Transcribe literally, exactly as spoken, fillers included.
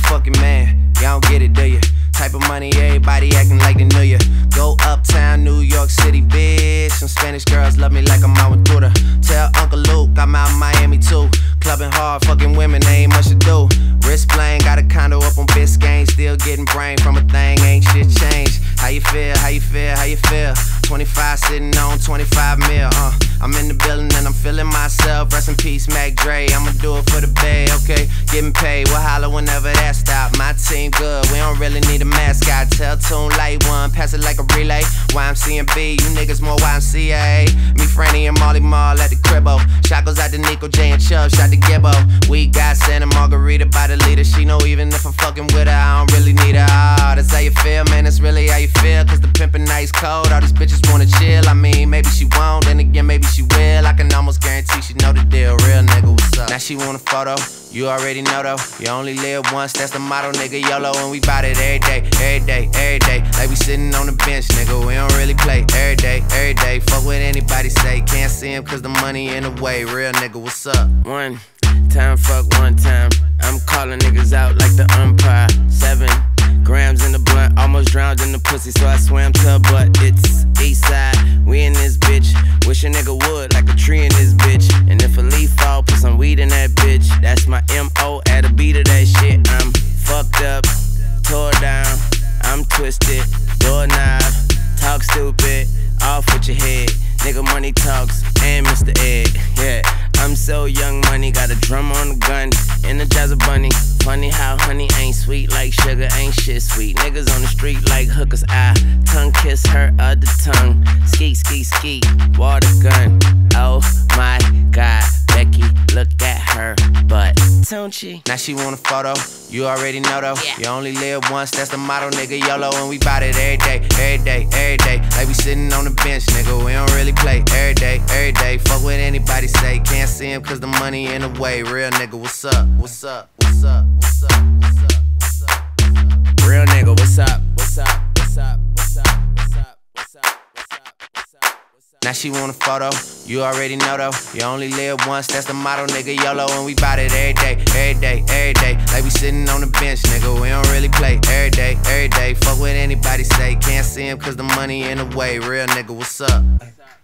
fucking man. Y'all don't get it, do you? Type of money, everybody acting like they knew ya. Go uptown, New York City, bitch. Some Spanish girls love me like I'm out with Duda. Tell Uncle Luke I'm out in Miami too. Clubbing hard, fucking women, ain't much to do. Wrist playing, got a condo up on Biscayne. Still getting brain from a thing, ain't shit changed. How you feel, how you feel, how you feel? twenty-five sitting on twenty-five mil, uh I'm in the building and I'm feeling myself. Rest in peace, Mac Dre, I'ma do it for the bay, okay? Getting paid, we'll holler whenever that stop. My team good, we don't really need a mascot. Tell Tune Light One, pass it like a relay. Y M C and B, you niggas more Y M C A. Me, Franny, and Molly Mall at the cribbo. Shot goes out to Nico, J, and Chubb, shot to Gibbo. We got Santa Margarita by the leader. She know even if I'm fucking with her, I don't really need her. Oh, that's how you feel, man, that's really how you feel. Cause the pimpin' nice cold, all these bitches wanna chill. I mean, maybe she won't, then again, maybe she will. I can almost guarantee she know the deal. Real nigga, what's up? Now she want a photo, you already know though. You only live once, that's the motto, nigga. YOLO, and we bout it every day, every day, every day. Like we sitting on the bench, nigga, we don't really play. Every day, every day, fuck what anybody say. Can't see him cause the money in the way. Real nigga, what's up? One time, fuck one time. I'm calling niggas out like the umpire. Seven grams in the blunt, almost drowned in the pussy, so I swam to her butt. It's east side, we in this bitch. Wish a nigga would, like a tree in this bitch. And if a leaf fall, put some weed in that bitch. That's my M O at a beat of that shit. I'm fucked up, tore down, I'm twisted, doorknob, talk stupid, off with your head. Nigga money talks, and Mister Ed, yeah. I'm so young money, got a drum on the gun, Energizer bunny. Funny how honey ain't sweet like sugar, ain't shit sweet. Niggas on the street like hookers, I tongue kiss her other tongue. Ski, ski, ski, water gun. Oh my God, Becky, look at her butt, don't she? Now she want a photo, you already know though. Yeah. You only live once, that's the motto, nigga. YOLO, and we bout it every day, every day, every day. Like we sitting on the bench, nigga, we don't really play. Every day, every day, fuck what anybody say. Can't see him cause the money in the way. Real nigga, what's up? What's up? What's up? What's up? What's up? What's up? What's up? Real nigga, what's up? What's up? What's up? What's up? What's up? What's up? What's up? What's up? What's up? Now she want a photo, you already know though. You only live once, that's the motto, nigga. YOLO, and we bout it every day, every day, every day. Like we sitting on the bench, nigga, we don't really play. Every day, every day, fuck what anybody say. Can't see him cause the money in the way. Real nigga, what's up?